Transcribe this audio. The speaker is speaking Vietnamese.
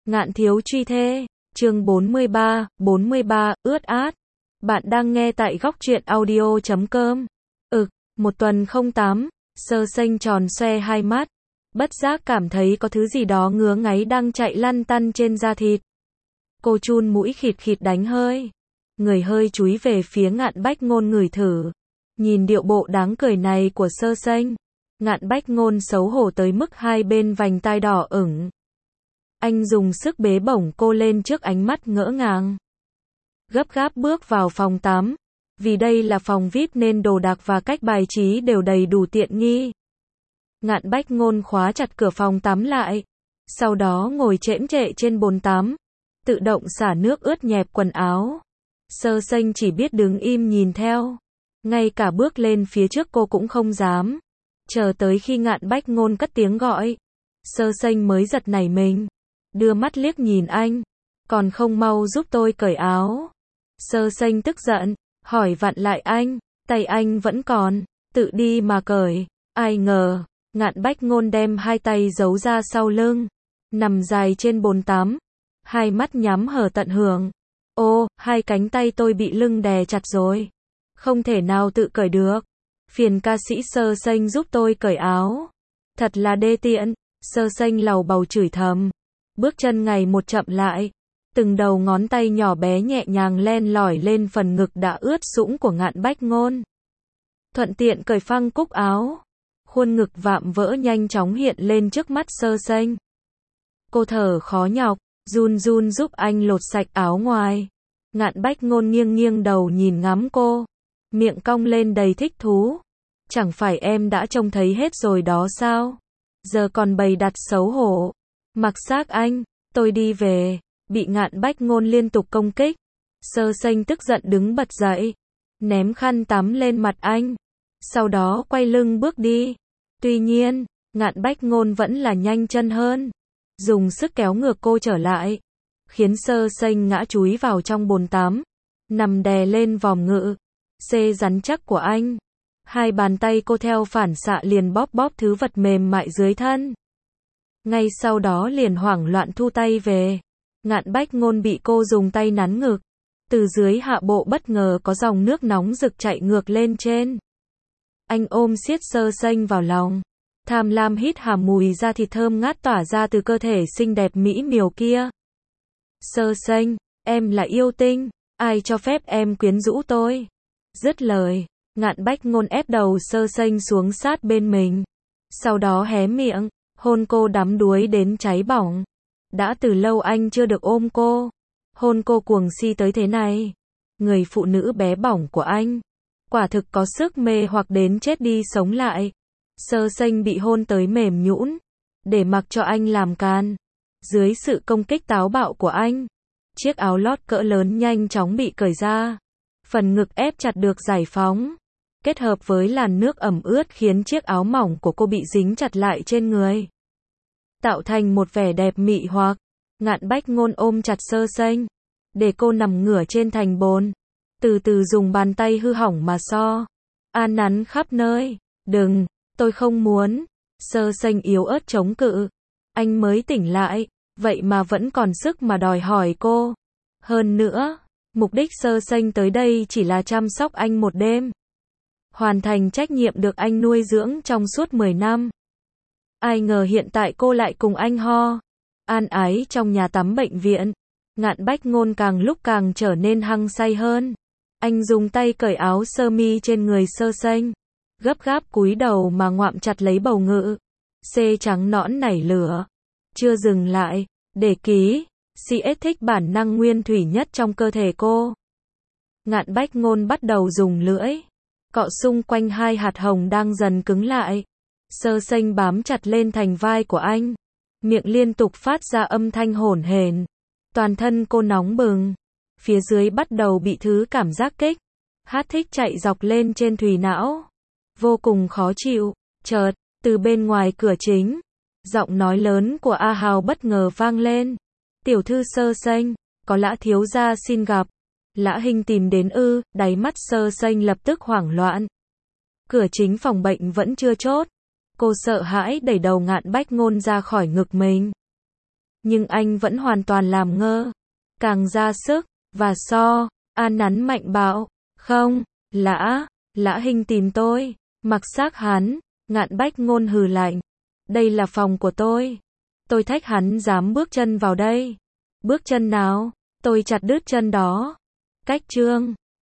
Ngạn thiếu truy thê, chương 43, ướt át. Bạn đang nghe tại góc truyện audio.com. Một tuần không tắm, Sơ Sênh tròn xoe hai mắt, bất giác cảm thấy có thứ gì đó ngứa ngáy đang chạy lăn tăn trên da thịt. Cô chun mũi khịt khịt đánh hơi, người hơi chúi về phía Ngạn Bách Ngôn ngửi thử. Nhìn điệu bộ đáng cười này của Sơ Sênh, Ngạn Bách Ngôn xấu hổ tới mức hai bên vành tai đỏ ửng. Anh dùng sức bế bổng cô lên trước ánh mắt ngỡ ngàng. Gấp gáp bước vào phòng tắm. Vì đây là phòng VIP nên đồ đạc và cách bài trí đều đầy đủ tiện nghi. Ngạn Bách Ngôn khóa chặt cửa phòng tắm lại. Sau đó ngồi chễm chệ trên bồn tắm. Tự động xả nước ướt nhẹp quần áo. Sơ Sênh chỉ biết đứng im nhìn theo. Ngay cả bước lên phía trước cô cũng không dám. Chờ tới khi Ngạn Bách Ngôn cất tiếng gọi. Sơ Sênh mới giật nảy mình. Đưa mắt liếc nhìn anh. Còn không mau giúp tôi cởi áo. Sơ Sênh tức giận, hỏi vặn lại anh. Tay anh vẫn còn, tự đi mà cởi. Ai ngờ, Ngạn Bách Ngôn đem hai tay giấu ra sau lưng. Nằm dài trên bồn tắm. Hai mắt nhắm hở tận hưởng. Ô, hai cánh tay tôi bị lưng đè chặt rồi. Không thể nào tự cởi được. Phiền ca sĩ Sơ Sênh giúp tôi cởi áo. Thật là đê tiện. Sơ Sênh lầu bầu chửi thầm. Bước chân ngày một chậm lại. Từng đầu ngón tay nhỏ bé nhẹ nhàng len lỏi lên phần ngực đã ướt sũng của Ngạn Bách Ngôn. Thuận tiện cởi phăng cúc áo. Khuôn ngực vạm vỡ nhanh chóng hiện lên trước mắt Sơ Sênh. Cô thở khó nhọc, run run giúp anh lột sạch áo ngoài. Ngạn Bách Ngôn nghiêng nghiêng đầu nhìn ngắm cô. Miệng cong lên đầy thích thú. Chẳng phải em đã trông thấy hết rồi đó sao? Giờ còn bày đặt xấu hổ. Mặc xác anh, tôi đi về. Bị Ngạn Bách Ngôn liên tục công kích. Sơ Sênh tức giận đứng bật dậy. Ném khăn tắm lên mặt anh. Sau đó quay lưng bước đi. Tuy nhiên, Ngạn Bách Ngôn vẫn là nhanh chân hơn. Dùng sức kéo ngược cô trở lại. Khiến Sơ Sênh ngã chúi vào trong bồn tắm. Nằm đè lên vòm ngự. Xê rắn chắc của anh. Hai bàn tay cô theo phản xạ liền bóp bóp thứ vật mềm mại dưới thân. Ngay sau đó liền hoảng loạn thu tay về. Ngạn Bách Ngôn bị cô dùng tay nắn ngực. Từ dưới hạ bộ bất ngờ có dòng nước nóng rực chạy ngược lên trên. Anh ôm siết Sơ Sênh vào lòng. Tham lam hít hà mùi da thịt thơm ngát tỏa ra từ cơ thể xinh đẹp mỹ miều kia. Sơ Sênh, em là yêu tinh. Ai cho phép em quyến rũ tôi? Dứt lời, Ngạn Bách Ngôn ép đầu Sơ Sênh xuống sát bên mình. Sau đó hé miệng, hôn cô đắm đuối đến cháy bỏng. Đã từ lâu anh chưa được ôm cô. Hôn cô cuồng si tới thế này. Người phụ nữ bé bỏng của anh. Quả thực có sức mê hoặc đến chết đi sống lại. Sơ Sênh bị hôn tới mềm nhũn. Để mặc cho anh làm can. Dưới sự công kích táo bạo của anh. Chiếc áo lót cỡ lớn nhanh chóng bị cởi ra. Phần ngực ép chặt được giải phóng. Kết hợp với làn nước ẩm ướt khiến chiếc áo mỏng của cô bị dính chặt lại trên người. Tạo thành một vẻ đẹp mị hoặc. Ngạn Bách Ngôn ôm chặt Sơ Sênh. Để cô nằm ngửa trên thành bồn. Từ từ dùng bàn tay hư hỏng mà so. An nắn khắp nơi. Đừng, tôi không muốn. Sơ Sênh yếu ớt chống cự. Anh mới tỉnh lại. Vậy mà vẫn còn sức mà đòi hỏi cô. Hơn nữa, mục đích Sơ Sênh tới đây chỉ là chăm sóc anh một đêm. Hoàn thành trách nhiệm được anh nuôi dưỡng trong suốt 10 năm. Ai ngờ hiện tại cô lại cùng anh an ái trong nhà tắm bệnh viện. Ngạn Bách Ngôn càng lúc càng trở nên hăng say hơn. Anh dùng tay cởi áo sơ mi trên người Sơ Sênh. Gấp gáp cúi đầu mà ngoạm chặt lấy bầu ngự. Xê trắng nõn nảy lửa. Chưa dừng lại. Để ký. CS thích bản năng nguyên thủy nhất trong cơ thể cô. Ngạn Bách Ngôn bắt đầu dùng lưỡi. Cọ xung quanh hai hạt hồng đang dần cứng lại. Sơ Sênh bám chặt lên thành vai của anh. Miệng liên tục phát ra âm thanh hổn hển. Toàn thân cô nóng bừng. Phía dưới bắt đầu bị thứ cảm giác kích. Thích chạy dọc lên trên thùy não. Vô cùng khó chịu. Chợt, từ bên ngoài cửa chính, giọng nói lớn của A Hào bất ngờ vang lên. Tiểu thư Sơ Sênh, có Lã thiếu gia xin gặp. Lã Hinh tìm đến ư? Đáy mắt Sơ Sênh lập tức hoảng loạn. Cửa chính phòng bệnh vẫn chưa chốt. Cô sợ hãi đẩy đầu Ngạn Bách Ngôn ra khỏi ngực mình. Nhưng anh vẫn hoàn toàn làm ngơ. Càng ra sức, và An nắn mạnh bạo. Không, Lã Hinh tìm tôi. Mặc xác hắn, Ngạn Bách Ngôn hừ lạnh. Đây là phòng của tôi. Tôi thách hắn dám bước chân vào đây. Bước chân nào? Tôi chặt đứt chân đó. Cách Trương